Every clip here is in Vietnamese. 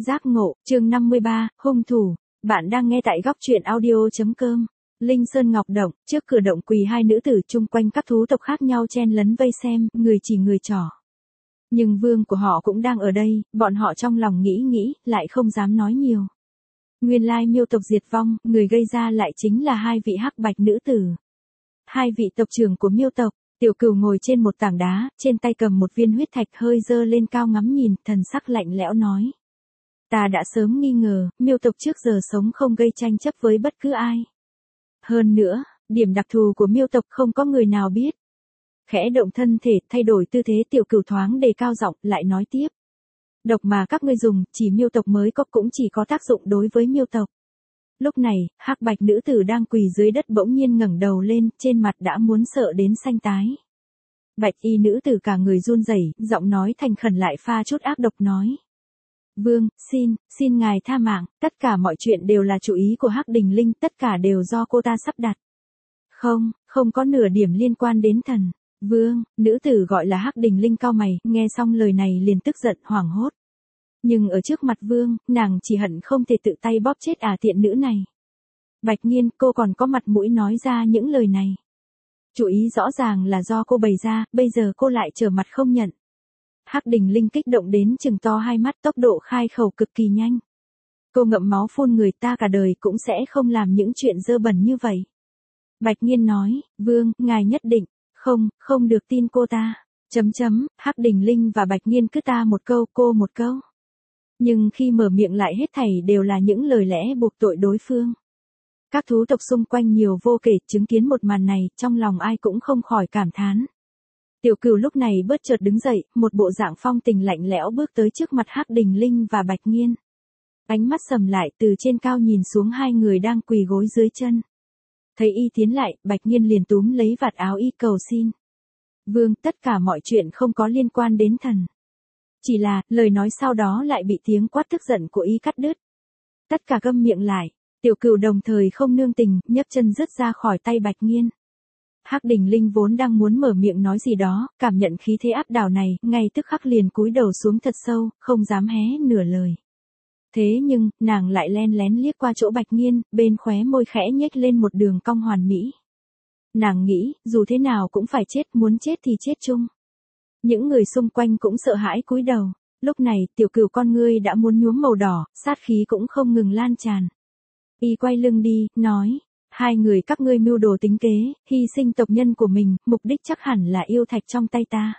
Giác ngộ, chương 53, hung thủ. Bạn đang nghe tại góc truyện audio.com. Linh Sơn Ngọc Động, trước cửa động quỳ hai nữ tử chung quanh các thú tộc khác nhau chen lấn vây xem, người chỉ người trỏ. Nhưng vương của họ cũng đang ở đây, bọn họ trong lòng nghĩ, lại không dám nói nhiều. Nguyên lai Miêu tộc diệt vong, người gây ra lại chính là hai vị hắc bạch nữ tử. Hai vị tộc trưởng của Miêu tộc. Tiểu Cửu ngồi trên một tảng đá, trên tay cầm một viên huyết thạch hơi dơ lên cao ngắm nhìn, thần sắc lạnh lẽo nói. Ta đã sớm nghi ngờ, Miêu tộc trước giờ sống không gây tranh chấp với bất cứ ai. Hơn nữa, điểm đặc thù của Miêu tộc không có người nào biết. Khẽ động thân thể, thay đổi tư thế, Tiểu Cửu thoáng đề cao giọng, lại nói tiếp. Độc mà các ngươi dùng, chỉ Miêu tộc mới có, cũng chỉ có tác dụng đối với Miêu tộc. Lúc này, hắc bạch nữ tử đang quỳ dưới đất bỗng nhiên ngẩng đầu lên, trên mặt đã muốn sợ đến xanh tái. Bạch y nữ tử cả người run rẩy, giọng nói thành khẩn lại pha chút ác độc nói. Vương, xin ngài tha mạng, tất cả mọi chuyện đều là chủ ý của Hắc Đình Linh, tất cả đều do cô ta sắp đặt. Không có nửa điểm liên quan đến thần. Vương, nữ tử gọi là Hắc Đình Linh cau mày, nghe xong lời này liền tức giận hoảng hốt. Nhưng ở trước mặt vương, nàng chỉ hận không thể tự tay bóp chết tiện nữ này. Bạch Nghiên, cô còn có mặt mũi nói ra những lời này. Chủ ý rõ ràng là do cô bày ra, bây giờ cô lại trở mặt không nhận. Hắc Đình Linh kích động đến trừng to hai mắt, tốc độ khai khẩu cực kỳ nhanh. Cô ngậm máu phun người, ta cả đời cũng sẽ không làm những chuyện dơ bẩn như vậy. Bạch Nghiên nói, vương, ngài nhất định, không được tin cô ta. Hắc Đình Linh và Bạch Nghiên cứ ta một câu, cô một câu. Nhưng khi mở miệng lại hết thảy đều là những lời lẽ buộc tội đối phương. Các thú tộc xung quanh nhiều vô kể, chứng kiến một màn này, trong lòng ai cũng không khỏi cảm thán. Tiểu Cửu lúc này bớt chợt đứng dậy, một bộ dạng phong tình lạnh lẽo bước tới trước mặt Hắc Đình Linh và Bạch Nghiên. Ánh mắt sầm lại, từ trên cao nhìn xuống hai người đang quỳ gối dưới chân. Thấy y tiến lại, Bạch Nghiên liền túm lấy vạt áo y cầu xin. Vương, tất cả mọi chuyện không có liên quan đến thần. Chỉ là, lời nói sau đó lại bị tiếng quát tức giận của y cắt đứt. Tất cả câm miệng lại, Tiểu Cửu đồng thời không nương tình, nhấc chân rứt ra khỏi tay Bạch Nghiên. Hắc Đình Linh vốn đang muốn mở miệng nói gì đó, cảm nhận khí thế áp đảo này, ngay tức khắc liền cúi đầu xuống thật sâu, không dám hé nửa lời. Thế nhưng, nàng lại len lén liếc qua chỗ Bạch Nghiên, bên khóe môi khẽ nhếch lên một đường cong hoàn mỹ. Nàng nghĩ, dù thế nào cũng phải chết, muốn chết thì chết chung. Những người xung quanh cũng sợ hãi cúi đầu. Lúc này, Tiểu Cửu con ngươi đã muốn nhuốm màu đỏ, sát khí cũng không ngừng lan tràn. Y quay lưng đi, nói, hai người các ngươi mưu đồ tính kế, hy sinh tộc nhân của mình, mục đích chắc hẳn là yêu thạch trong tay ta.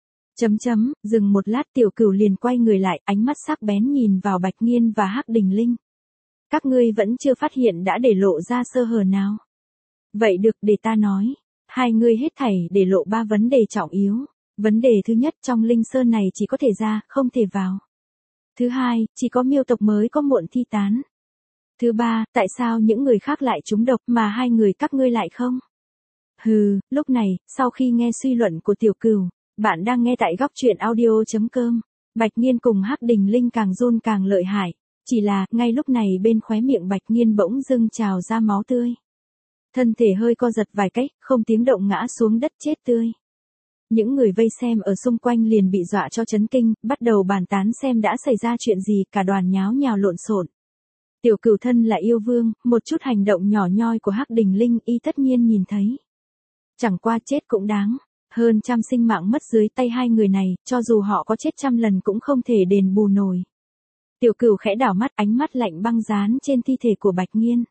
Dừng một lát, Tiểu Cửu liền quay người lại, ánh mắt sắc bén nhìn vào Bạch Nghiên và Hắc Đình Linh. Các ngươi vẫn chưa phát hiện đã để lộ ra sơ hở nào. Vậy được, để ta nói. Hai ngươi hết thảy để lộ 3 vấn đề trọng yếu. Vấn đề thứ nhất, trong Linh Sơn này chỉ có thể ra, không thể vào. Thứ hai, chỉ có Miêu tộc mới có muộn thi tán. Thứ ba, tại sao những người khác lại trúng độc mà hai người các ngươi lại không? Hừ, lúc này, sau khi nghe suy luận của Tiểu Cửu, bạn đang nghe tại góc truyện audio.com. Bạch Nghiên cùng Hắc Đình Linh càng run càng lợi hại. Chỉ là, ngay lúc này bên khóe miệng Bạch Nghiên bỗng dưng trào ra máu tươi. Thân thể hơi co giật vài cách, không tiếng động ngã xuống đất chết tươi. Những người vây xem ở xung quanh liền bị dọa cho chấn kinh, bắt đầu bàn tán xem đã xảy ra chuyện gì, cả đoàn nháo nhào lộn xộn. Tiểu Cửu thân là yêu vương, một chút hành động nhỏ nhoi của Hắc Đình Linh y tất nhiên nhìn thấy. Chẳng qua chết cũng đáng, hơn trăm sinh mạng mất dưới tay hai người này, cho dù họ có chết 100 lần cũng không thể đền bù nổi. Tiểu Cửu khẽ đảo mắt, ánh mắt lạnh băng dán trên thi thể của Bạch Nghiên.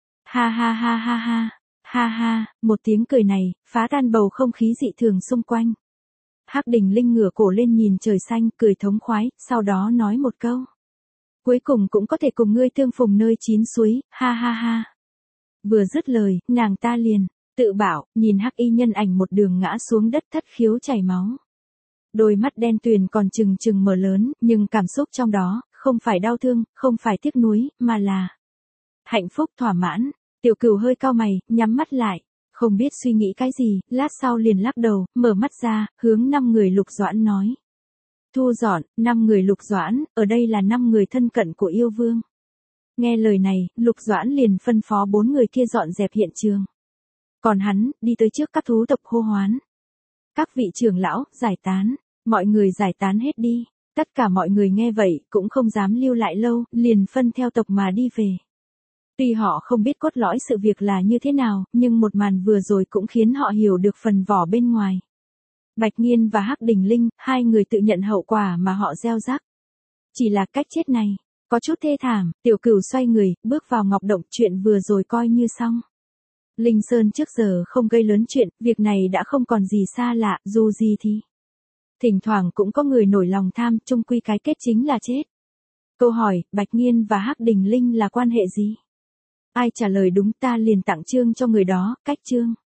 Ha, một tiếng cười này, phá tan bầu không khí dị thường xung quanh. Hắc Đình Linh ngửa cổ lên nhìn trời xanh, cười thống khoái, sau đó nói một câu. Cuối cùng cũng có thể cùng ngươi tương phùng nơi chín suối, ha. Vừa dứt lời, nàng ta liền, tự bảo, nhìn Hắc y nhân ảnh một đường ngã xuống đất thất khiếu chảy máu. Đôi mắt đen tuyền còn trừng mở lớn, nhưng cảm xúc trong đó, không phải đau thương, không phải tiếc nuối, mà là hạnh phúc thỏa mãn. Tiểu Cửu hơi cau mày, nhắm mắt lại, không biết suy nghĩ cái gì, lát sau liền lắc đầu, mở mắt ra, hướng 5 người Lục Doãn nói. Thu dọn, 5 người Lục Doãn, ở đây là 5 người thân cận của yêu vương. Nghe lời này, Lục Doãn liền phân phó 4 người kia dọn dẹp hiện trường. Còn hắn, đi tới trước các thú tộc hô hoán. Các vị trưởng lão, giải tán, mọi người giải tán hết đi. Tất cả mọi người nghe vậy cũng không dám lưu lại lâu, liền phân theo tộc mà đi về. Tuy họ không biết cốt lõi sự việc là như thế nào, nhưng một màn vừa rồi cũng khiến họ hiểu được phần vỏ bên ngoài. Bạch Nghiên và Hắc Đình Linh, hai người tự nhận hậu quả mà họ gieo rắc. Chỉ là cách chết này, có chút thê thảm, Tiểu Cửu xoay người, bước vào ngọc động, chuyện vừa rồi coi như xong. Linh Sơn trước giờ không gây lớn chuyện, việc này đã không còn gì xa lạ, dù gì thì. Thỉnh thoảng cũng có người nổi lòng tham, chung quy cái kết chính là chết. Câu hỏi, Bạch Nghiên và Hắc Đình Linh là quan hệ gì? Ai trả lời đúng ta liền tặng chương cho người đó, cách chương.